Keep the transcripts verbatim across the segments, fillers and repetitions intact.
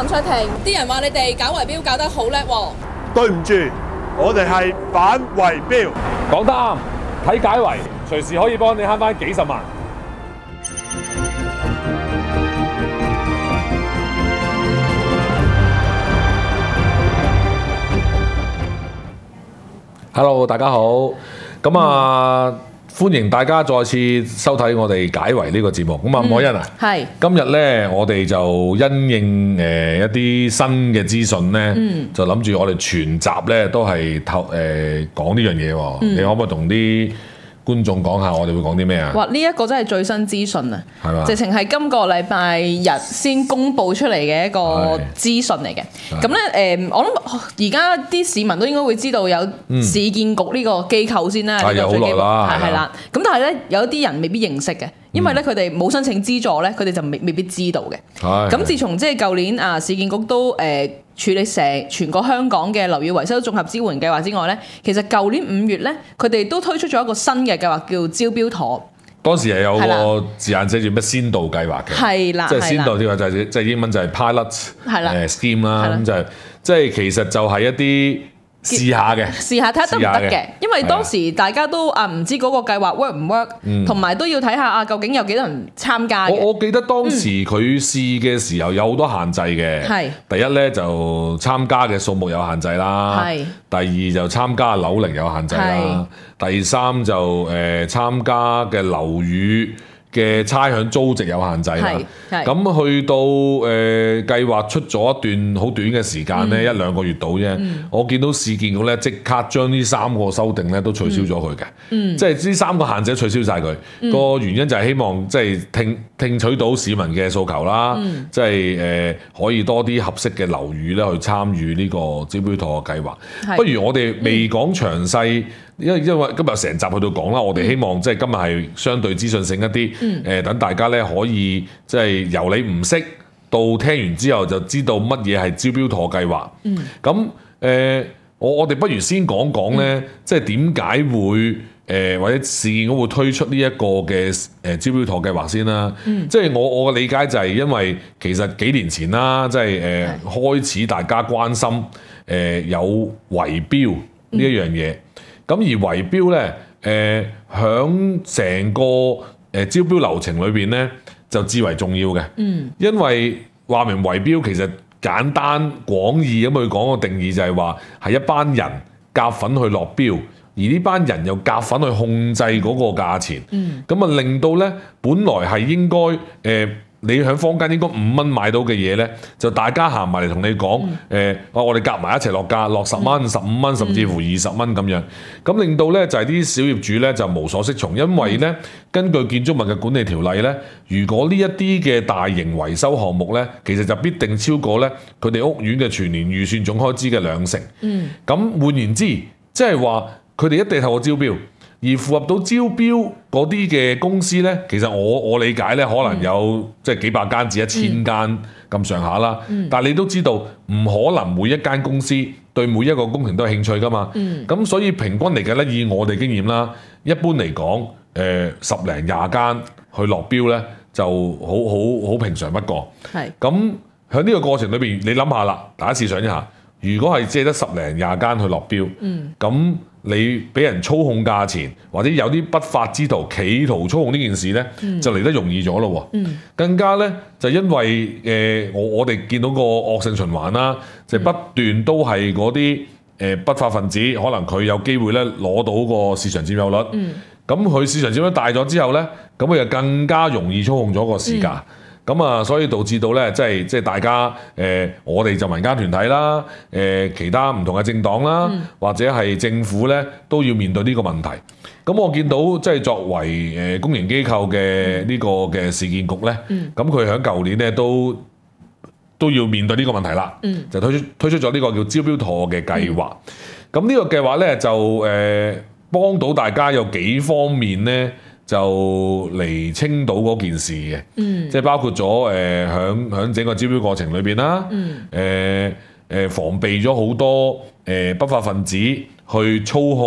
林卓廷，啲人話你哋搞圍標搞得好叻喎。 對唔住，我哋係反圍標。 講得啱，睇解圍隨時可以幫你慳翻幾十萬。Hello， 大家好，咁啊、嗯、歡迎大家再次收睇我哋解圍呢個節目。咁啊，吳凱欣啊， 係今日咧，我哋就因應誒、呃、一啲新嘅資訊咧，嗯、就諗住我哋全集咧都係透誒講呢樣嘢喎。嗯、你可唔可以同啲觀眾講下我哋會講啲咩啊？ 哇！呢、這、一個真係最新資訊啊， 係嘛？ 直情係今個禮拜日先公佈出嚟嘅一個資訊嚟嘅。咁咧誒，我諗而家啲市民都應該會知道有市建局呢個機構先啦。 係有好耐啦， 係啦。咁但係咧，有啲人未必認識嘅。因為咧佢哋冇申請資助咧，佢哋就未未必知道嘅。咁自從即係舊年啊，市建局都誒、呃、處理成全個香港嘅樓宇維修綜合支援計劃之外咧，其實舊年五月咧，佢哋都推出咗一個新嘅計劃，叫招標妥。 當時係有個字眼寫住咩先導計劃嘅， 係啦， 即係先導計劃就係即係英文就係 pilot 誒 scheme 啦，咁就係即係其實就係一啲。試下嘅， 試下睇下得唔得嘅，因為當時大家都啊唔知嗰個計劃 work 唔 work，同埋都要睇下啊究竟有幾多人參加嘅。 我我記得當時佢試嘅時候有好多限制嘅，係、嗯、第一咧就參加嘅數目有限制啦，係第二就參加樓齡有限制啦，第三就誒、呃、參加嘅樓宇嘅差餉租值有限制啦，咁去到誒、呃、計劃出咗一段好短嘅時間咧，嗯、一兩個月到啫。嗯、我見到市建局咧即刻將呢三個修訂咧都取消咗佢嘅，嗯、即係呢三個限制取消晒佢。個、嗯、原因就係希望即係聽聽取到市民嘅訴求啦，嗯、即係誒、呃、可以多啲合適嘅樓宇咧去參與呢個招標妥嘅計劃。是不如我哋未講詳細。因為因為今日成集去到講啦，我哋希望即係今日係相對資訊性一啲，誒、嗯、等大家咧可以即係由你唔識到聽完之後就知道乜嘢係招標妥計劃。咁誒、嗯呃，我我哋不如先講講咧，嗯、即係點解會誒、呃、或者市建局會推出呢一個嘅誒招標妥計劃先啦。嗯、即係我我嘅理解就係因為其實幾年前啦，即係誒、呃、開始大家關心誒、呃、有圍標呢一樣嘢。咁而圍標咧，誒響成個誒、呃、招標流程裏邊咧，就至為重要嘅。嗯，因為話明圍標其實簡單廣義咁去講個定義就係話係一班人夾份去落標，而呢班人又夾份去控制嗰個價錢。嗯，咁啊令到咧，本來係應該誒。呃你喺坊間應該五蚊買到嘅嘢咧，就大家行埋嚟同你講，誒、嗯，啊、呃，我哋夾埋一齊落價，落十蚊、十五蚊，甚至乎二十蚊咁樣，咁令到咧就係、是、啲小業主咧就無所適從，因為咧根據建築物嘅管理條例咧，如果呢一啲嘅大型維修項目咧，其實就必定超過咧佢哋屋苑嘅全年預算總開支嘅兩成。嗯，咁換言之，即係話佢哋一定透過招標。而符合到招標嗰啲嘅公司呢，其實我我理解呢，可能有、嗯、即係幾百間至一千間咁上下啦。嗯、但係你都知道，唔可能每一間公司對每一個工程都有興趣㗎嘛。咁、嗯、所以平均嚟計呢，以我哋經驗啦，一般嚟講，誒、呃、十零廿間去落標呢，就好好好平常不過。係咁喺呢個過程裏邊，你諗下啦，大家試想一下，如果係借得十零廿間去落標，咁、嗯你俾人操控價錢，或者有啲不法之徒企圖操控呢件事呢，嗯、就嚟得容易咗咯。嗯、更加呢，就因為誒、呃、我我哋見到個惡性循環啦，就不斷都係嗰啲誒不法分子，可能佢有機會咧攞到個市場佔有率。咁佢、嗯、市場佔有率大咗之後呢，咁佢就更加容易操控咗個市價。嗯咁啊，所以導致到咧，即係即係大家誒、呃，我哋就民間團體啦，誒、呃、其他唔同嘅政黨啦，嗯、或者係政府咧，都要面對呢個問題。咁我見到即係作為誒公營機構嘅呢個嘅市建局咧，咁佢喺舊年咧都都要面對呢個問題啦，嗯、就推出推出咗呢個叫招標妥嘅計劃。咁呢、嗯、個計劃咧就誒、呃、幫到大家有幾方面咧。就釐清到嗰件事嘅，嗯、即係包括咗誒響響整個招標過程裏邊啦，誒誒、嗯呃、防備咗好多誒、呃、不法分子去操控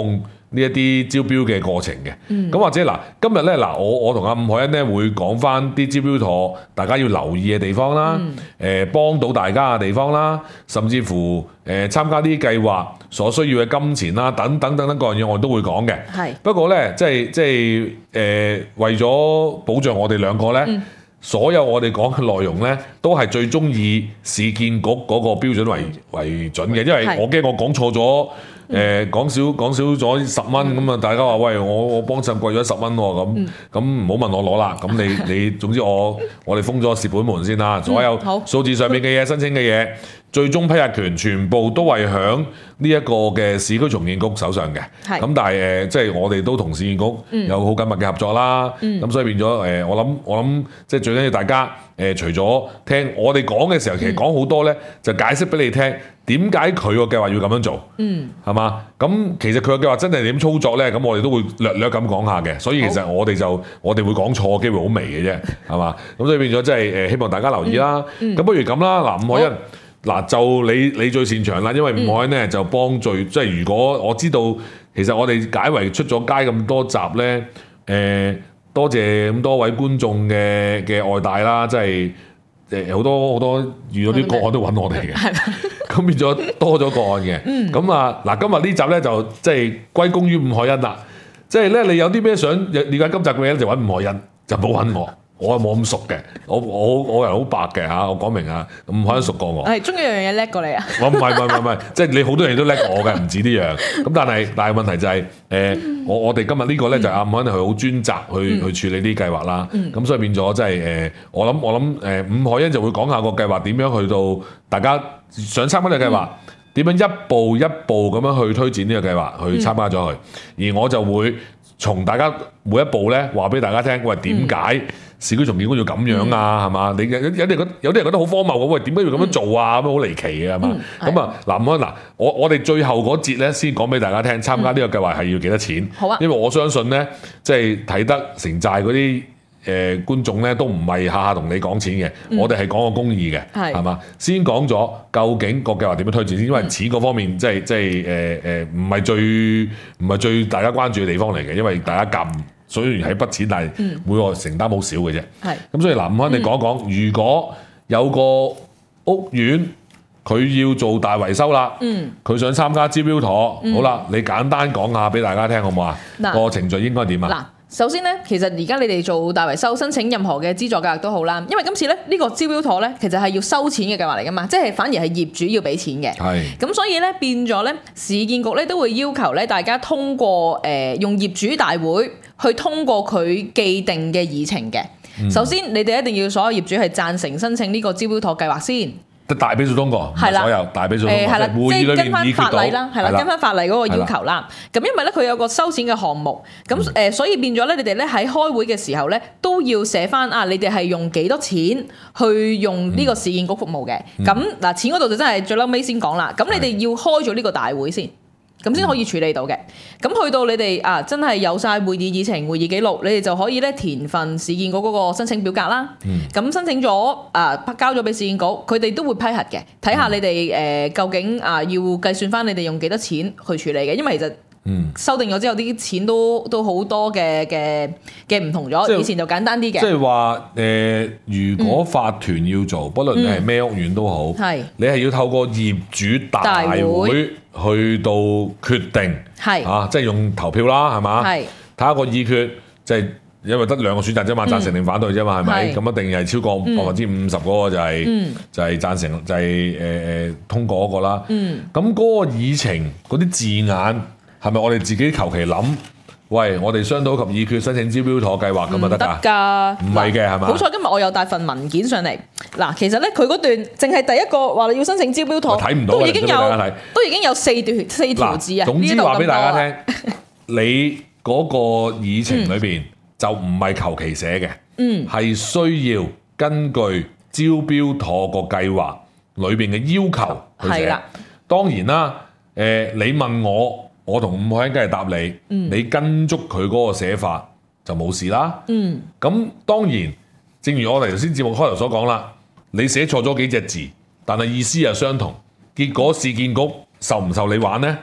呢一啲招標嘅過程嘅。咁、 嗯、 或者嗱，今日咧嗱，我我同阿伍凱欣咧會講翻啲招標妥大家要留意嘅地方啦，誒、嗯、幫到大家嘅地方啦，甚至乎誒、呃、參加呢啲計劃所需要嘅金錢啦，等等等等各樣嘢我都會講嘅。 係不過咧，即係即係誒、呃、為咗保障我哋兩個咧。嗯所有我哋講嘅內容咧，都係最終以市建局嗰個標準為為準嘅，因為我驚我講錯咗，誒講少講少咗十蚊咁啊！大家話喂，我我幫襯貴咗十蚊喎，咁咁唔好問我攞啦。咁你你總之我我哋封咗蝕本門先啦。所有數字上面嘅嘢、申請嘅嘢，最終批核權全部都係響呢一個嘅市區重建局手上嘅。咁但係誒，即係我哋都同市建局有好緊密嘅合作啦。咁、嗯、所以變咗誒，我諗我諗即係最緊要大家誒、呃，除咗聽我哋講嘅時候，其實講好多咧，就解釋俾你聽點解佢個計劃要咁樣做。嗯，係嘛？咁其實佢個計劃真係點操作咧？咁我哋都會略略咁講下嘅。所以其實我哋就我哋會講錯嘅機會好微嘅啫，係嘛？咁所以變咗即係誒，希望大家留意啦。咁、嗯嗯、不如咁啦，嗱，伍凱欣。嗱，就你你最擅長啦，因為伍凱欣咧就幫最即係如果我知道，其實我哋解圍出咗街咁多集咧，誒、呃、多謝咁多位觀眾嘅嘅愛戴啦，即係誒好多好多遇到啲個案都揾我哋嘅，咁變咗多咗個案嘅，咁啊嗱，今日呢集咧就即係歸功於伍凱欣啦，即係咧你有啲咩想了解今集嘅嘢咧，就揾伍凱欣，就冇揾我。我係冇咁熟嘅，我我我人好白嘅嚇，我講明啊，伍凱欣熟過我。係， 終於有樣嘢叻過你啊！ 我唔係唔係唔係，即係你好多嘢都叻過我嘅，唔止呢樣。咁但係但係問題就係、是、誒、呃，我我哋今日呢個咧就阿伍凱欣佢好專責去、嗯、去處理呢啲計劃啦。咁、嗯、所以變咗即係誒，我諗我諗誒，伍凱欣就會講下個計劃點樣去到大家想參加呢個計劃，點、嗯、樣一步一步咁樣去推薦呢個計劃去參加咗佢、嗯，而我就會從大家每一步咧話俾大家聽，喂點解？嗯市區重建局要咁樣啊，係、嗯、嘛？你有有啲人覺有啲人覺得好荒謬嘅，喂點解要咁樣做啊？咁樣好離奇嘅係嘛？咁啊嗱咁嗱，我我哋最後嗰節咧先講俾大家聽，參加呢個計劃係要幾多錢？好啊，因為我相信咧，即係睇得城寨嗰啲誒觀眾咧，都唔係下下同你講錢嘅、嗯，我哋係講個公義嘅，係嘛？先講咗究竟個計劃點樣推薦先，因為錢嗰方面即係即係誒誒唔係最唔係最大家關注嘅地方嚟嘅，因為大家撳。雖然係筆錢，但係每個承擔好少嘅啫。係、嗯、咁，所以嗱，伍凱欣你講一講、嗯，如果有個屋苑佢要做大維修啦，嗯，佢想參加招標妥、嗯，好啦，你簡單講下俾大家聽好唔好啊？個程序應該點啊？ 嗱，首先咧，其實而家你哋做大維修申請任何嘅資助計劃都好啦，因為今次咧呢、呢個招標妥咧，其實係要收錢嘅計劃嚟噶嘛，即係反而係業主要俾錢嘅。係咁，所以咧變咗咧，市建局咧都會要求咧大家通過誒、呃、用業主大會。去通過佢既定嘅議程嘅、嗯。首先，你哋一定要所有業主係贊成申請呢個招標妥計劃先。 大比數通過，係啦，所有大比數通過。誒係啦， 即係跟翻法例啦，係啦，跟翻法例嗰個要求啦。咁因為咧，佢有個收錢嘅項目，咁誒、嗯，所以變咗咧，你哋咧喺開會嘅時候咧，都要寫翻啊，你哋係用幾多錢去用呢個市建局服務嘅。咁、嗯、嗱，錢嗰度就真係最嬲尾先講啦。咁你哋要開咗呢個大會先。咁先可以處理到嘅，咁去到你哋啊，真係有晒會議議程、會議記錄，你哋就可以咧填份市建局嗰個申請表格啦。咁、嗯、申請咗啊，交咗俾市建局，佢哋都會批核嘅，睇下你哋誒、呃、究竟啊要計算翻你哋用幾多錢去處理嘅，因為其實修訂咗之後啲錢都都好多嘅嘅嘅唔同咗，以前就簡單啲嘅。即係話誒，如果法團要做，嗯、不論你係咩屋苑都好，係、嗯、你係要透過業主大會。去到決定係啊，即係用投票啦，係嘛？係睇下個議決，即係因為得兩個選擇啫嘛，贊成定反對啫嘛，係咪？咁一定係超過百分之五十嗰個就係、是嗯、就係、是、贊成，就係誒誒通過嗰個啦。嗯，咁嗰個議程嗰啲字眼係咪我哋自己求其諗？喂，我哋商討及議決申請招標妥計劃咁啊得㗎？唔係嘅係嘛？好彩今日我有帶份文件上嚟。嗱，其實咧佢嗰段淨係第一個話你要申請招標妥，睇唔到都已經有都已經有四段四條字啊。總之話俾大家聽，你嗰個議程裏邊就唔係求其寫嘅，嗯，係需要根據招標妥個計劃裏邊嘅要求去寫。當然啦，誒、呃，你問我。我同伍凱欣梗係答你、嗯，你跟足佢嗰個寫法就冇事啦。嗯，咁當然，正如我哋頭先節目開頭所講啦，你寫錯咗幾隻字，但係意思係相同，結果市建局受唔受你玩呢？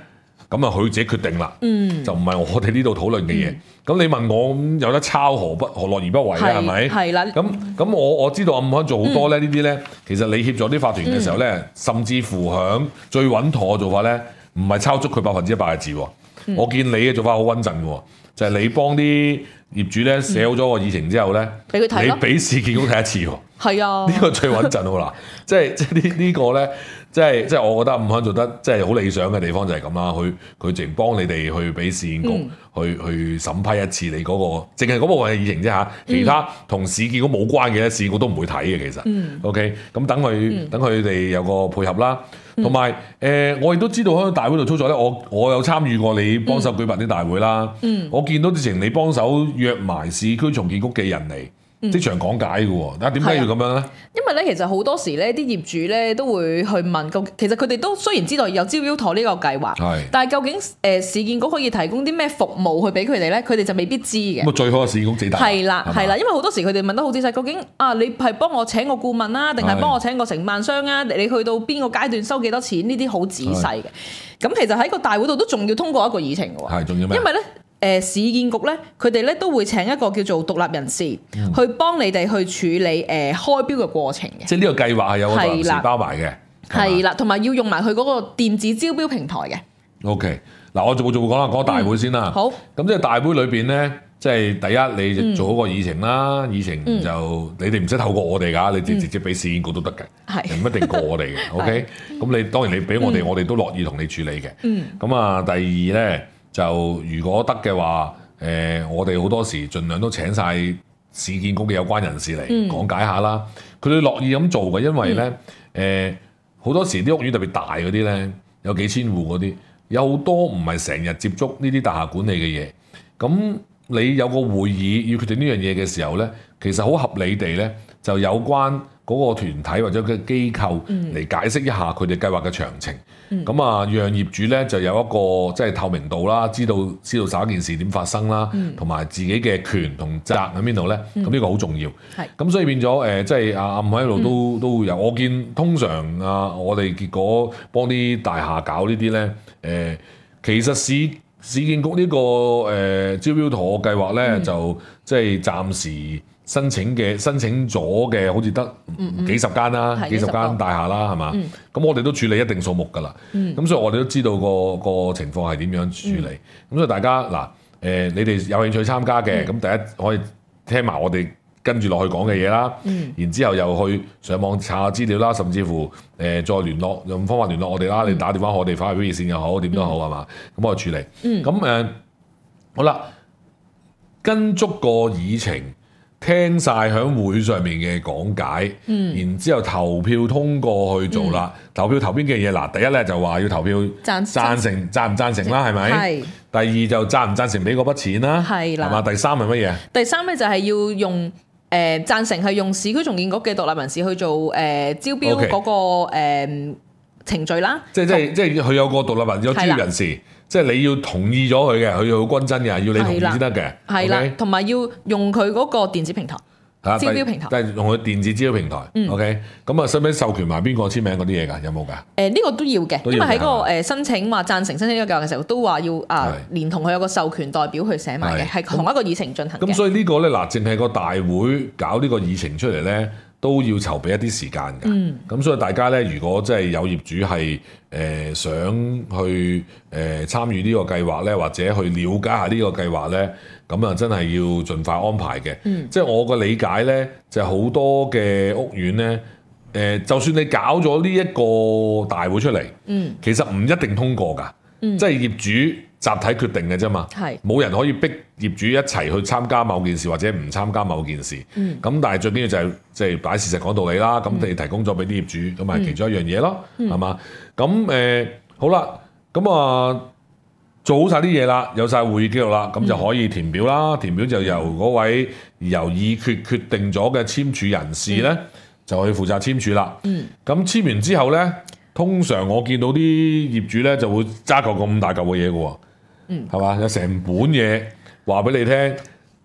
咁啊佢自己決定啦， 嗯、 就唔係我哋呢度討論嘅嘢。咁、嗯、你問我咁有得抄何不何樂而不為咧？係咪？ 係啦。 咁咁我我知道暗海做好多咧呢啲咧，嗯、其實你協助啲法團嘅時候咧，嗯、甚至乎響最穩妥嘅做法咧，唔係抄足佢百分之一百嘅字。嗯、我見你嘅做法好穩陣嘅，就係、是、你幫啲業主咧寫好咗個議程之後咧，俾佢睇，你俾市建局睇一次喎。係啊，呢個最穩陣喎嗱，即係即係呢呢個咧，即係即係我覺得暗海做得即係好理想嘅地方就係咁啦。佢佢淨幫你哋去俾市建局去、嗯、去審批一次你嗰、那個，淨係嗰部分嘅議程啫嚇，其他同市建局冇關嘅咧，市建局都唔會睇嘅其實。嗯、OK，咁等佢、嗯、等佢哋有個配合啦。同埋誒，我亦都知道喺大會度操作咧，我我有參與過你幫手舉辦啲大會啦。嗯、我見到之前你幫手約埋市區重建局嘅人嚟。即場講解嘅喎，但係點解要咁樣咧？ 因為咧，其實好多時咧，啲業主咧都會去問，究其實佢哋都雖然知道有招標妥呢個計劃，係但係究竟誒、呃、市建局可以提供啲咩服務去俾佢哋咧？佢哋就未必知嘅。 咁最好係市建局自己答。 係啦，係啦，因為好多時佢哋問得好仔細，究竟啊，你係幫我請個顧問啊，定係幫我請個承辦商啊？你去到邊個階段收幾多錢？呢啲好仔細嘅。咁其實喺個大會度都仲要通過一個議程嘅喎。係，仲要咩？因為咧。誒、呃、市建局咧，佢哋咧都會請一個叫做獨立人士、嗯、去幫你哋去處理誒、呃、開標嘅過程嘅。即係呢個計劃係有個人士包埋嘅。係啦，同埋要用埋佢嗰個電子招標平台嘅。OK，嗱我做做講啦，講大會先啦、嗯。好。咁即係大會裏邊咧，即係第一你做好個議程啦，嗯、議程就、嗯、你哋唔使透過我哋㗎，你直直接俾市建局都得嘅，係唔、嗯、一定過我哋嘅。OK，咁你當然你俾我哋，嗯、我哋都樂意同你處理嘅。嗯。咁啊，第二咧。就如果得嘅話，誒、呃，我哋好多時盡量都請晒市建局嘅有關人士嚟、嗯、講解下啦。佢哋樂意咁做嘅，因為咧，誒、嗯，好、呃、多時啲屋苑特別大嗰啲咧，有幾千戶嗰啲，有好多唔係成日接觸呢啲大廈管理嘅嘢。咁你有個會議要決定呢樣嘢嘅時候咧，其實好合理地咧，就有關嗰個團體或者嘅機構嚟解釋一下佢哋計劃嘅詳情。咁啊、嗯，讓業主咧就有一個即係透明度啦，知道知道首一件事點發生啦，同埋、嗯、自己嘅權同責喺邊度咧。咁呢、嗯、個好重要。係咁是，所以變咗誒、呃，即係阿暗海一路都、嗯、都有。我見通常啊，我哋結果幫啲大廈搞呢啲咧，誒、呃，其實市市建局呢、這個誒、呃、招標妥計劃咧，嗯、就即係暫時。申請嘅申請咗嘅好似得幾十間啦，嗯嗯幾十間大廈啦，係嘛？咁、嗯、我哋都處理一定數目㗎啦。咁、嗯、所以我哋都知道個個情況係點樣處理。咁、嗯、所以大家嗱，誒、呃、你哋有興趣參加嘅，咁、嗯、第一可以聽埋我哋跟住落去講嘅嘢啦。嗯、然之後又去上網查下資料啦，甚至乎誒、呃、再聯絡用方法聯絡我哋啦。嗯、你打電話我哋反饋熱線又好，點都好係嘛？咁、嗯、我哋處理。咁誒、嗯呃、好啦，跟足個議程。聽晒喺會上面嘅講解，嗯、然之後投票通過去做啦。嗯、投票投邊嘅嘢嗱，第一咧就話要投票贊贊成贊唔贊成啦，係咪？係。第二就贊唔贊成俾嗰筆錢啦，係啦。係嘛？第三係乜嘢？第三咧就係要用誒贊、呃、成係用市區重建局嘅獨立人士去做誒、呃、招標嗰、那個誒 Okay.、呃、程序啦。即係即係即係佢有個獨立人有專業人士。即係你要同意咗佢嘅，佢要好均真嘅，要你同意先得嘅。係啦，同埋要用佢嗰個電子平台，招標平台。即係用佢電子招標平台。嗯、OK，咁啊，使唔使授權埋邊個簽名嗰啲嘢㗎？有冇㗎？誒、呃，呢、呢個都要嘅，因為喺嗰個誒申請話贊成申請呢個計劃嘅時候，都話要啊，的連同佢有個授權代表去寫埋嘅，係同一個議程進行嘅。咁所以個呢個咧嗱，淨係個大會搞呢個議程出嚟咧。都要籌備一啲時間㗎，咁、嗯、所以大家咧，如果真係有業主係誒、呃、想去誒、呃、參與呢個計劃咧，或者去了解下呢個計劃咧，咁啊真係要盡快安排嘅。嗯、即係我個理解咧，就係、是、好多嘅屋苑咧，誒、呃、就算你搞咗呢一個大會出嚟，嗯、其實唔一定通過㗎，嗯、即係業主集體決定嘅啫嘛，冇是人可以逼業主一齊去參加某件事或者唔參加某件事。咁、嗯、但係最緊要就係即係擺事實講道理啦。咁、嗯、你提供咗俾啲業主，咁咪其中一樣嘢咯，係嘛、嗯？咁誒、呃、好啦，咁啊做好晒啲嘢啦，有晒會議記錄啦，咁就可以填表啦。嗯、填表就由嗰位由議決決定咗嘅簽署人士咧，嗯、就可以負責簽署啦。咁、嗯、簽完之後咧，通常我見到啲業主咧就會揸嚿咁大嚿嘅嘢嘅喎。嗯，係嘛？有成本嘢話俾你聽，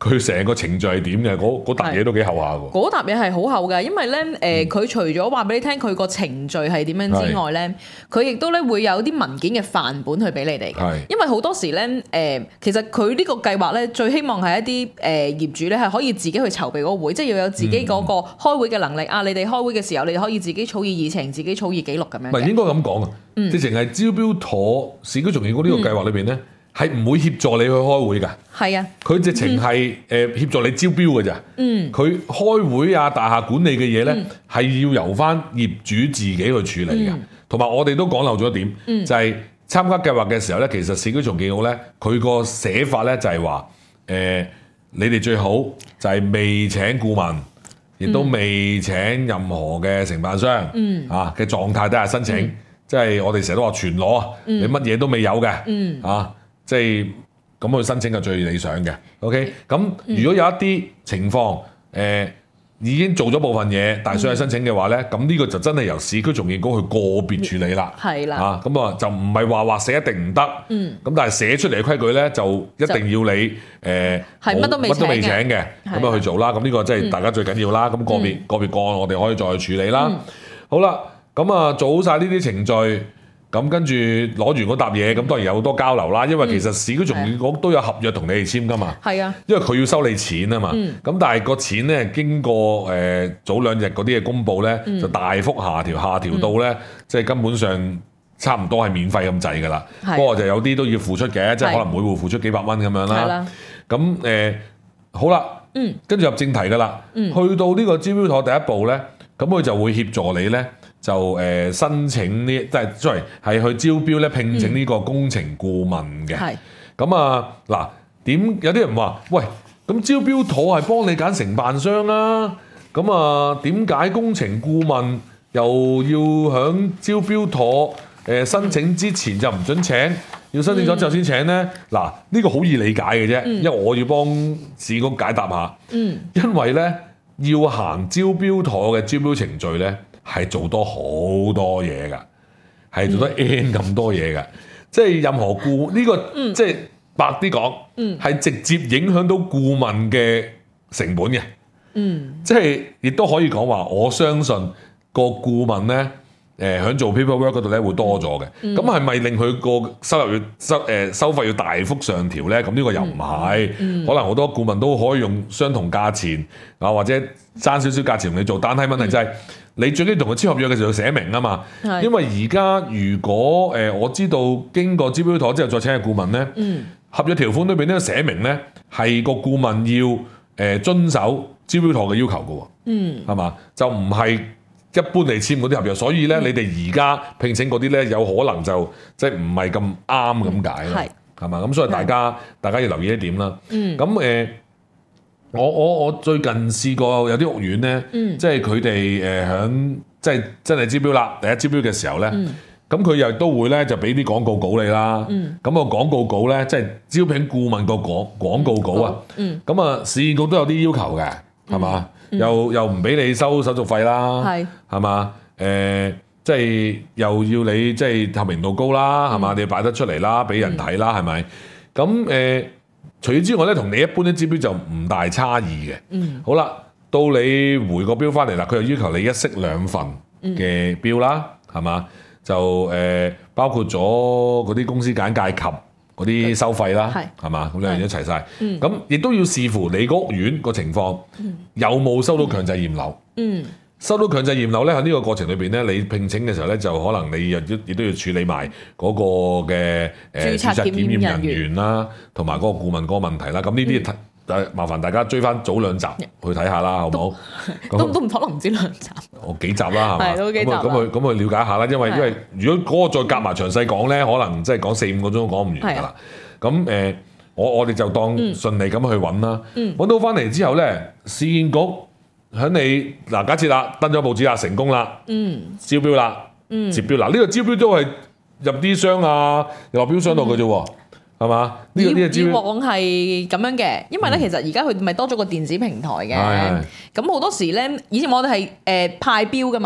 佢成個程序係點嘅？嗰嗰沓嘢都幾厚下喎。 嗰沓嘢係好厚嘅，因為咧誒，佢、呃、除咗話俾你聽佢個程序係點樣之外咧，佢亦都咧會有啲文件嘅範本去俾你哋嘅。因為好多時咧誒、呃，其實佢呢個計劃咧，最希望係一啲誒、呃、業主咧係可以自己去籌備嗰個會，即係要有自己嗰個開會嘅能力、嗯、啊！你哋開會嘅時候，你哋可以自己草擬議程、自己草擬記錄咁樣。唔係應該咁講啊，直情係招標妥市區重建局呢個計劃裏邊咧。嗯係唔會協助你去開會㗎，係啊，佢直情係誒協助你招標㗎咋，嗯，佢開會啊、大廈管理嘅嘢咧，係、嗯、要由翻業主自己去處理㗎，同埋、嗯、我哋都講漏咗一點，嗯、就係參加計劃嘅時候咧，其實市區重建局咧，佢個寫法咧就係話誒，你哋最好就係未請顧問，亦都未請任何嘅承辦商，嗯，啊嘅狀態底下申請，嗯、即係我哋成日都話全裸啊，嗯、你乜嘢都未有嘅，嗯，啊。即係咁去申請係最理想嘅 ，OK？咁如果有一啲情況，誒、呃、已經做咗部分嘢，但係想去申請嘅話咧，咁呢、嗯、個就真係由市區重建局去個別處理啦。係啦，啊咁啊就唔係話話寫一定唔得，嗯，咁但係寫出嚟嘅規矩咧就一定要你誒係乜都未乜都未請嘅，咁啊去做啦。咁呢個即係大家最緊要啦。咁、嗯、個別個別個案我哋可以再去處理啦。嗯、好啦，咁啊做好晒呢啲程序。咁跟住攞完嗰沓嘢，咁當然有好多交流啦。因為其實市區重建局都有合約同你哋簽噶嘛。係啊，因為佢要收你錢啊嘛。咁、嗯、但係個錢咧經過誒、呃、早兩日嗰啲嘅公佈咧，嗯、就大幅下調，下調到咧、嗯、即係根本上差唔多係免費咁滯噶啦。不過就有啲都要付出嘅，即係可能每戶付出幾百蚊咁樣啦。咁誒、呃、好啦，嗯、跟住入正題噶啦。嗯、去到呢個招標妥第一步咧，咁佢就會協助你咧。就誒申請呢，即係 sorry 係去招標咧，聘請呢個工程顧問嘅。係咁、嗯、啊嗱，點有啲人話喂，咁招標妥係幫你揀承辦商啊？咁啊點解工程顧問又要響招標妥誒申請之前就唔準請，要申請咗之後先請咧？嗱、嗯，呢、這個好易理解嘅啫，嗯、因為我要幫市局解答下。嗯，因為咧要行招標妥嘅招標程序咧。係做多好多嘢㗎，係做多 N 咁多嘢㗎，嗯、即係任何顧呢、呢個，嗯、即係白啲講，係、嗯、直接影響到顧問嘅成本嘅，嗯、即係亦都可以講話，我相信個顧問咧，誒、呃、喺做 paperwork 嗰度咧會多咗嘅，咁係咪令佢個收入要收誒、呃、收費要大幅上調咧？咁呢個又唔係，嗯嗯、可能好多顧問都可以用相同價錢啊，或者爭少少價錢同你做，但係問題就係、是。嗯你最緊同佢簽合約嘅時候寫明啊嘛，是因為而家如果誒、呃、我知道經過招標妥之後再請嘅顧問咧，嗯、合約條款裏邊都寫明咧係個顧問要誒、呃、遵守招標妥嘅要求嘅喎，係嘛、嗯？就唔係一般嚟簽嗰啲合約，所以咧、嗯、你哋而家聘請嗰啲咧有可能就即係唔係咁啱咁解啦，係嘛、嗯？咁所以大家是大家要留意一點啦。咁誒、嗯。我我我最近試過有啲屋苑咧，嗯、即係佢哋誒響即係真係招標啦，第一招標嘅時候咧，咁佢又都會咧就俾啲廣告稿你啦。咁、嗯、個廣告稿咧，即係招聘顧問個廣廣告稿啊。咁啊、嗯，市建局都有啲要求嘅，係嘛、嗯？又又唔俾你收手續費啦，係嘛、嗯？誒，即係又要你即係透明度高啦，係嘛？嗯、你要擺得出嚟啦，俾人睇啦，係咪？咁誒。除此之外咧，同你一般啲招標就唔大差異嘅。嗯，好啦，到你回個標翻嚟啦，佢又要求你一式兩份嘅標啦，係嘛、嗯？就誒、呃、包括咗嗰啲公司簡介及嗰啲收費啦，係嘛、嗯？咁兩樣一齊晒。咁亦都要視乎你個屋苑個情況，嗯、有冇收到強制驗樓。嗯。收到強制驗樓咧，喺呢個過程裏邊咧，你聘請嘅時候咧，就可能你又亦都要處理埋嗰個嘅誒註冊檢驗人員啦，同埋嗰個顧問嗰個問題啦。咁呢啲誒麻煩大家追翻早兩集去睇下啦，好唔好？都都唔可能唔知兩集。 我幾集啦，係嘛？咁啊咁去咁去了解下啦，因為因為如果嗰個再夾埋詳細講咧，可能即係講四五個鐘都講唔完㗎啦。咁誒，我我哋就當順利咁去揾啦。揾到翻嚟之後咧，市建局。喺你嗱，假設啦，登咗報紙啦，成功啦，嗯，招標啦，嗯，接標嗱，呢、這個招標都係入啲箱啊，入落標箱度嘅啫喎，係嘛、嗯？呢、這個呢個招標以往係咁樣嘅，因為咧、嗯、其實而家佢咪多咗個電子平台嘅，咁好、嗯、多時咧，以前我哋係誒派標噶嘛。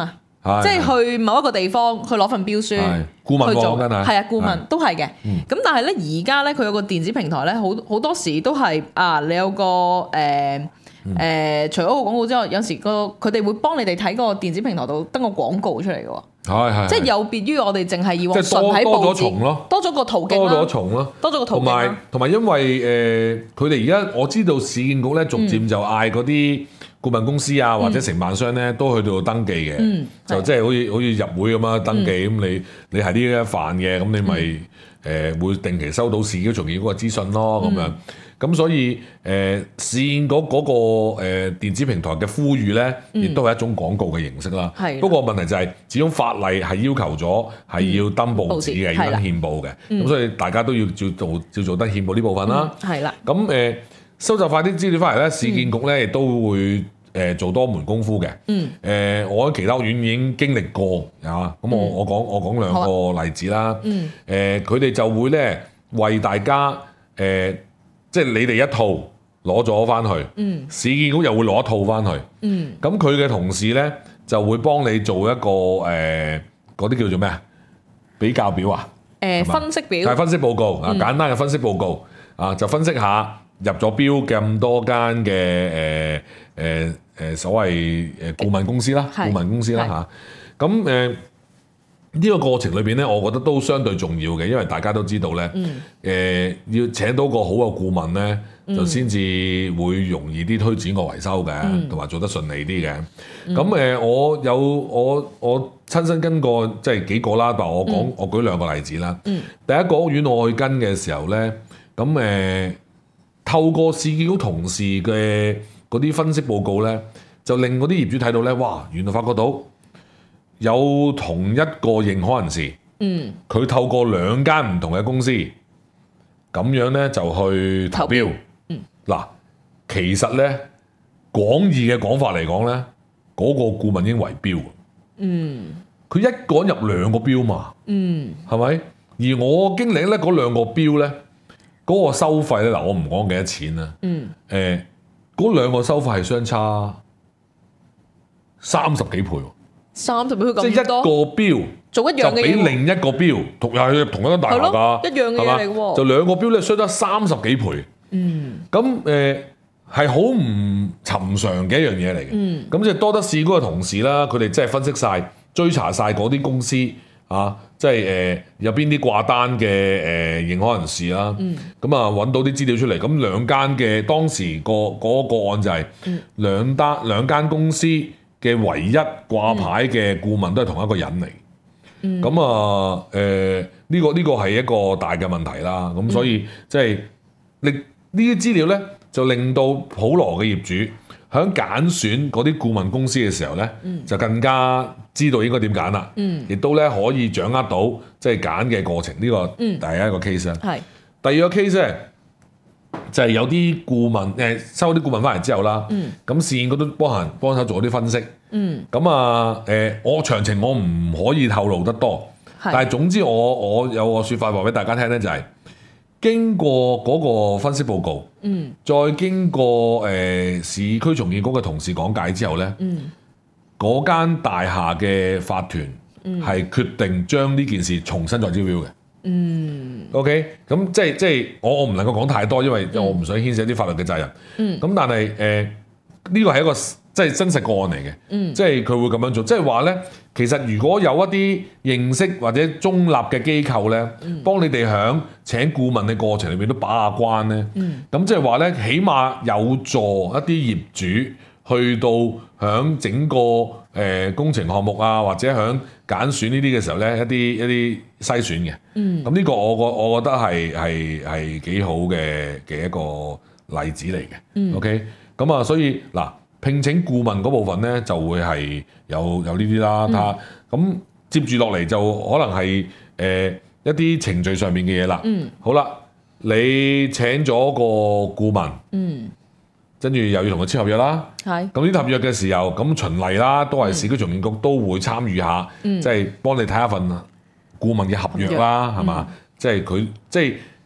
即係去某一個地方去攞份標書， 顧問去做， 係啊，顧問都係嘅。咁但係咧，而家咧佢有個電子平台咧，好好多時都係啊，你有個誒誒，除咗個廣告之外，有時個佢哋會幫你哋睇個電子平台度登個廣告出嚟嘅喎。 係係， 即係有別於我哋淨係以往純喺報紙， 咯， 多咗個途徑啦， 多咗重咯， 多咗個途徑啦。 同埋同埋，因為誒佢哋而家我知道市建局咧，逐漸就嗌嗰啲顧問公司啊，或者承辦商咧，都去到登記嘅，嗯、就即係好似好似入會咁樣登記，咁、嗯、你你係呢一範嘅，咁你咪誒、嗯呃、會定期收到市建局重建嗰個資訊咯，咁、嗯、樣。咁所以誒市建局嗰個誒電子平台嘅呼籲咧，亦都係一種廣告嘅形式啦。係、嗯。不過問題就係、是，始終法例係要求咗係要登報紙嘅，嗯、要登憲報嘅。咁、嗯、所以大家都要照做照做登憲報呢部分啦。係啦、嗯。咁誒、呃、收集快啲資料翻嚟咧，市建局咧亦都會誒做多門功夫嘅。嗯。誒、呃，我喺其他院已經經歷過啊。咁我、嗯、我講我講兩個例子啦。嗯。誒、呃，佢哋就會咧為大家誒。呃即係你哋一套攞咗翻去，嗯、市建局又會攞一套翻去，咁佢嘅同事咧就會幫你做一個誒嗰啲叫做咩啊？比較表啊？誒、呃、分析表係分析報告啊，嗯、簡單嘅分析報告啊，就分析下入咗標咁多間嘅誒誒誒所謂誒顧問公司啦，是顧問公司啦嚇，咁誒。呢個過程裏邊咧，我覺得都相對重要嘅，因為大家都知道咧，誒、嗯呃、要請到個好嘅顧問咧，嗯、就先至會容易啲推展個維修嘅，同埋、嗯、做得順利啲嘅。咁誒、嗯呃，我有我我親身跟過即係幾個啦，但係我講、嗯、我舉兩個例子啦。嗯、第一個屋苑我去跟嘅時候咧，咁誒、呃、透過市建局同事嘅嗰啲分析報告咧，就令嗰啲業主睇到咧，哇！原來發覺到。有同一個認可人士，佢、嗯、透過兩間唔同嘅公司，咁樣咧就去投標。嗱、嗯，其實咧廣義嘅講法嚟講咧，嗰、那個顧問已經圍標。嗯，佢一個人入兩個標嘛。嗯，係咪？而我經理咧嗰兩個標咧，嗰、那個收費咧嗱，我唔講幾多錢啦。嗯，誒、呃，嗰兩個收費係相差三十幾倍。 三十倍咁多，即係一個標做一樣嘅嘢，就比另一個標同又係同一間大廈㗎， 一樣嘅嘢嚟喎。 就兩個標咧，相差三十幾倍。嗯，咁誒係好唔尋常嘅一樣嘢嚟嘅。嗯，咁即係多得市嗰個同事啦，佢哋即係分析晒、追查晒嗰啲公司啊，即係誒有邊啲掛單嘅誒、呃、認可人士啦。嗯，咁啊揾到啲資料出嚟，咁兩間嘅當時個嗰、嗰個個案就係、是嗯、兩單兩間公司嘅唯一掛牌嘅顧問都係同一個人嚟，咁、嗯、啊誒呢、這個呢、這個係一個大嘅問題啦。咁、嗯、所以即係你呢啲資料咧，就令到普羅嘅業主喺揀選嗰啲顧問公司嘅時候咧，嗯、就更加知道應該點揀啦。亦、嗯、都咧可以掌握到即係揀嘅過程。呢、這個第一個 case 啦。係、嗯、第二個 case 咧。就係有啲顧問誒收啲顧問翻嚟之後啦，咁市建局都幫人幫手做啲分析，咁、嗯、啊誒、呃、我詳情我唔可以透露得多，是但係總之我我有個説法話俾大家聽咧，就係、是、經過嗰個分析報告，嗯、再經過誒、呃、市區重建局嘅同事講解之後咧，嗰、嗯、間大廈嘅法團係、嗯、決定將呢件事重新再招標嘅。嗯，OK，咁即係即係我我唔能夠講太多，因為我唔想牽涉一啲法律嘅責任。嗯，咁但係誒呢個係一個即係真實個案嚟嘅。嗯，即係佢會咁樣做，即係話咧，其實如果有一啲認識或者中立嘅機構咧，嗯、幫你哋響請顧問嘅過程裏邊都把下關咧。嗯，咁即係話咧，起碼有助一啲業主去到響整個誒、呃、工程項目啊，或者響揀選呢啲嘅時候咧，一啲一啲篩選嘅。嗯，咁呢個我個我覺得係係係幾好嘅嘅一個例子嚟嘅。嗯，OK，咁啊，所以嗱，聘請顧問嗰部分咧就會係有有呢啲啦。他咁、嗯、接住落嚟就可能係誒、呃、一啲程序上面嘅嘢啦。嗯，好啦，你請咗個顧問。嗯。跟住又要同佢簽合約啦，係咁呢啲合約嘅時候，咁循例啦，都係市區重建局都會參與下，即係、嗯、幫你睇一份顧問嘅合約啦，係嘛？即係佢即係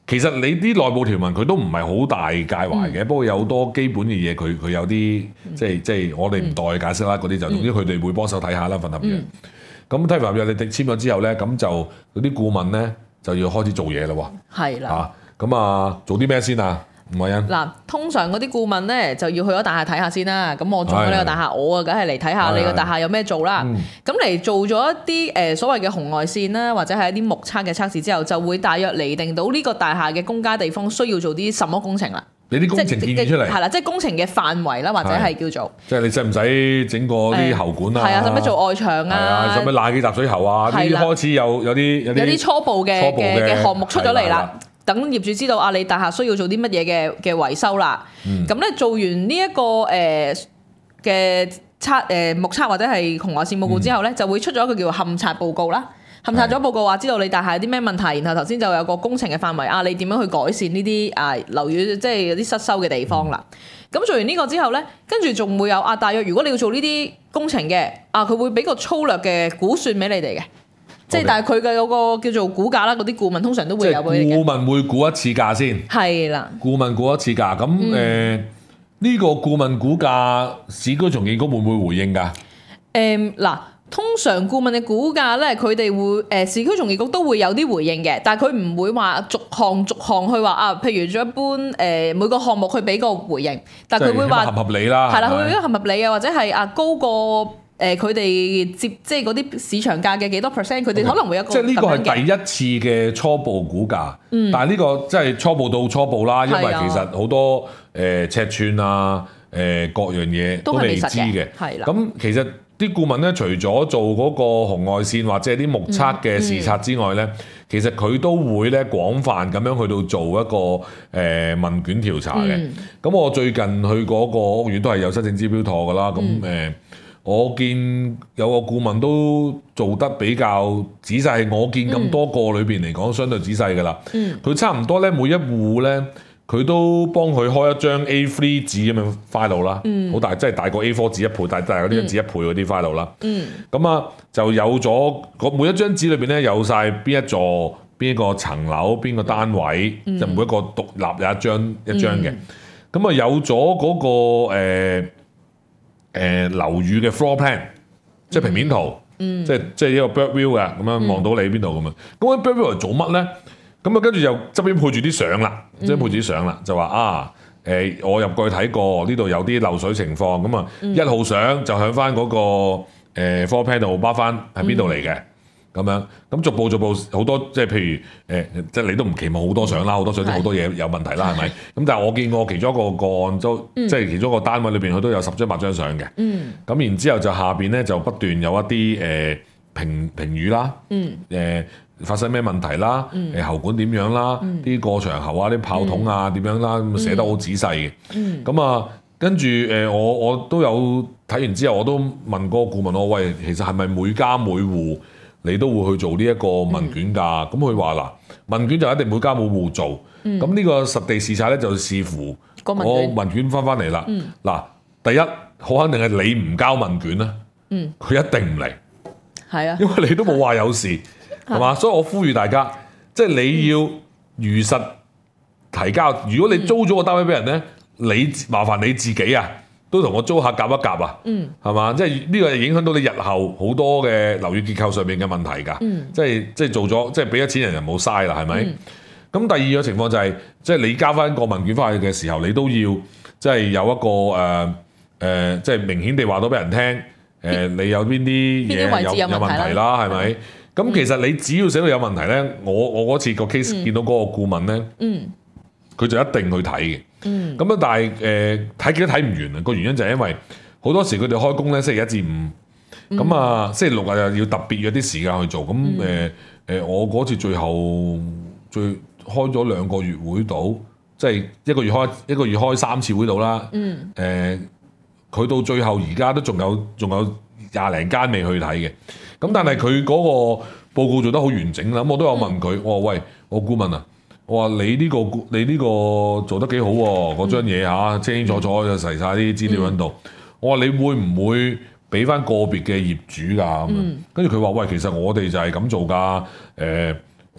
其實你啲內部條文佢都唔係好大介懷嘅，嗯、不過有好多基本嘅嘢佢佢有啲、嗯、即係即係我哋唔代解釋啦，嗰啲、嗯、就總之佢哋會幫手睇下啦份合約。咁睇份合約你簽咗之後咧，咁就嗰啲顧問咧就要開始做嘢啦喎。係啦的。咁啊，做啲咩先啊？吳偉欣嗱，通常嗰啲顧問咧就要去咗大廈睇下先啦。咁我做咗呢個大廈，我啊梗係嚟睇下你個大廈有咩做啦。咁嚟做咗一啲誒所謂嘅紅外線啦，或者係一啲目測嘅測試之後，就會大約釐定到呢個大廈嘅公家地方需要做啲什麼工程啦。 你啲工程建議出嚟係啦，即係工程嘅範圍啦，或者係叫做即係你使唔使整個啲喉管啊？ 係啊，使唔使做外牆啊？ 使唔使拉幾集水喉啊？呢啲開始有有啲有啲初步嘅嘅嘅項目出咗嚟啦。等業主知道啊，你大廈需要做啲乜嘢嘅嘅維修啦。咁咧、嗯、做完呢、這、一個誒嘅測誒目測或者係紅外線報告之後咧，嗯、就會出咗一個叫做勘察報告啦。勘察咗報告話知道你大廈有啲咩問題，然後頭先就有個工程嘅範圍啊，你點樣去改善呢啲啊樓宇即係有啲失修嘅地方啦。咁、嗯、做完呢個之後咧，跟住仲會有啊，大約如果你要做呢啲工程嘅啊，佢會俾個粗略嘅估算俾你哋嘅。即係，但係佢嘅有個叫做估價啦，嗰啲顧問通常都會有嗰啲嘅。 顧問會估一次價先。係啦。顧問估一次價，咁誒呢個顧問估價，市區重建局會唔會回應㗎？ 誒嗱、嗯，通常顧問嘅估價咧，佢哋會誒、呃、市區重建局都會有啲回應嘅，但係佢唔會話逐項逐項去話啊，譬如做一般誒、呃、每個項目去俾個回應，但係佢會話合唔合理啦。 係啦，佢會覺得合唔合理啊，或者係啊高過。誒佢哋接即係嗰啲市場價嘅幾多 percent，佢哋可能會有一個即係呢個係第一次嘅初步估價，嗯、但係呢個即係初步到初步啦，因為其實好多誒、呃、尺寸啊誒、呃、各樣嘢都未知嘅，係啦。咁其實啲顧問咧，除咗做嗰個紅外線或者係啲目測嘅視察之外咧，嗯嗯、其實佢都會咧廣泛咁樣去到做一個誒、呃、問卷調查嘅。咁、嗯、我最近去嗰個屋苑都係有申請招標妥㗎啦，咁誒、嗯。呃我見有個顧問都做得比較仔細，係我見咁多個裏邊嚟講，相對仔細㗎啦。佢、嗯、差唔多咧，每一戶咧，佢都幫佢開一張 A 三 紙咁樣 file 啦，好、嗯、大，即係大過 A 四 紙一倍，大大過呢張紙一倍嗰啲 file 啦。咁啊、嗯，就有咗每一張紙裏邊咧，有晒邊一座、邊一個層樓、邊個單位，嗯、就每一個獨立有一張一張嘅。咁啊、嗯，有咗嗰、那個、呃誒樓、呃、宇嘅 floor plan，即係平面圖，嗯、即係即係一個 bird view 嘅，咁樣望到你邊度咁樣。咁嗰 bird view 嚟做乜咧？咁啊跟住又側邊配住啲相啦，即係配住啲相啦，就話啊誒、呃，我入過去睇過，呢度有啲漏水情況，咁啊、嗯、一號相就響翻嗰個誒、呃、floor plan 度包翻喺邊度嚟嘅。嗯咁樣，咁逐步逐步好多，即係譬如誒、呃，即係你都唔期望好多相啦，好多相好多嘢有問題啦，係咪？咁但係我見過其中一個個案都，嗯、即係其中一個單位裏邊佢都有十張八張相嘅。嗯。咁然之後就下邊咧就不斷有一啲誒、呃、評評語啦。嗯。誒、呃、發生咩問題啦？嗯。誒喉管點樣啦？啲、嗯、過牆喉啊，啲炮筒啊點樣啦？咁寫得好仔細嘅。嗯。咁啊，跟住誒我我都有睇完之後，我都問嗰個顧問我喂，其實係咪每家每戶？你都會去做呢一個問卷㗎，咁佢話嗱，問卷就一定每家每戶做，咁呢、嗯、個實地視察咧就視乎我問卷翻翻嚟啦。嗱、嗯，第一好肯定係你唔交問卷啦，佢、嗯、一定唔嚟，係啊，因為你都冇話有事，係嘛、嗯，所以我呼籲大家，即係你要如實提交。如果你租咗個單位俾人咧，你麻煩你自己啊。都同我租客夾一夾啊，係嘛、嗯？即係呢個影響到你日後好多嘅樓宇結構上面嘅問題㗎、嗯。即係即係做咗，即係俾咗錢人就冇嘥啦，係咪？咁、嗯、第二個情況就係、是，即係你交翻個問卷翻去嘅時候，你都要即係有一個誒誒、呃呃，即係明顯地話到俾人聽，誒、呃、你有邊啲嘢有有問題啦，係咪？咁、嗯、其實你只要寫到有問題咧，我我嗰次個 case 見到嗰個顧問咧，佢、嗯、就一定去睇嘅。嗯，咁啊，但係誒睇幾都睇唔完啊！個原因就係因為好多時佢哋開工咧，星期一至五，咁啊、嗯、星期六日又要特別約啲時間去做，咁誒誒，我嗰次最後最開咗兩個月會到，即係一個月開一個月開三次會到啦。嗯，誒、呃，佢到最後而家都仲有仲有廿零間未去睇嘅，咁但係佢嗰個報告做得好完整啦。咁我都有問佢，嗯、我話喂，我顧問啊。我話你呢、這個你呢個做得幾好喎、啊，嗰張嘢嚇清清楚楚就齊晒啲資料喺度。嗯、我話你會唔會俾翻個別嘅業主㗎咁樣？跟住佢話喂，其實我哋就係咁做㗎。誒、呃，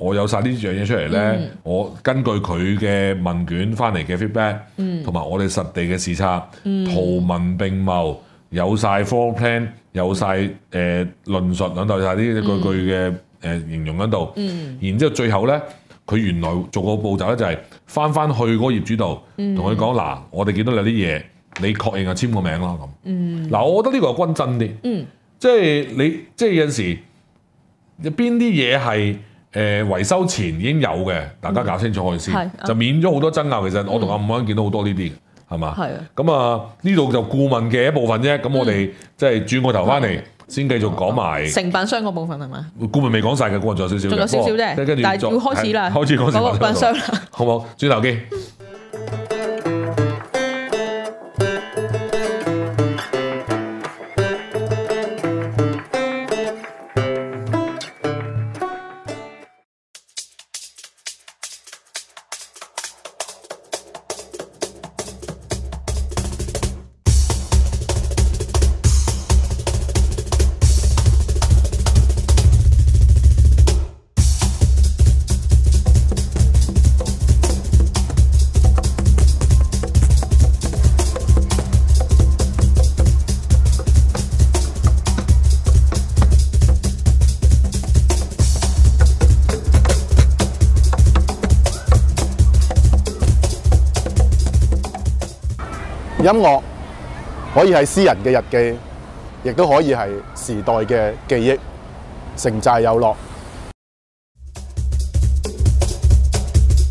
我有晒呢樣嘢出嚟咧，嗯、我根據佢嘅問卷翻嚟嘅 feedback，同埋、嗯、我哋實地嘅視察，嗯、圖文並茂，有晒 floor plan， 有晒誒、呃、論述喺度，有晒啲句句嘅誒形容喺度。嗯、然之後最後咧，佢原來做個步驟咧就係翻翻去嗰個業主度，同佢講嗱，我哋見到你有啲嘢，你確認就簽個名啦咁。嗱、嗯，我覺得呢個係均真啲，嗯、即係你即係有陣時邊啲嘢係。誒、呃、維修前已經有嘅，大家搞清楚佢先，嗯、就免咗好多爭拗。其實我同阿伍安見到好多呢啲嘅，係嘛？係啊。咁啊，呢度就顧問嘅一部分啫。咁、嗯、我哋即係轉個頭翻嚟，先繼續講埋承辦商嗰部分係嘛？ 顧問未講晒嘅，顧問仲有少少嘅。仲有少少啫，跟住但係要開始啦， 開始講承辦商啦， 好冇？轉頭見。 音樂可以係詩人嘅日記，亦都可以係時代嘅記憶，成寨有落。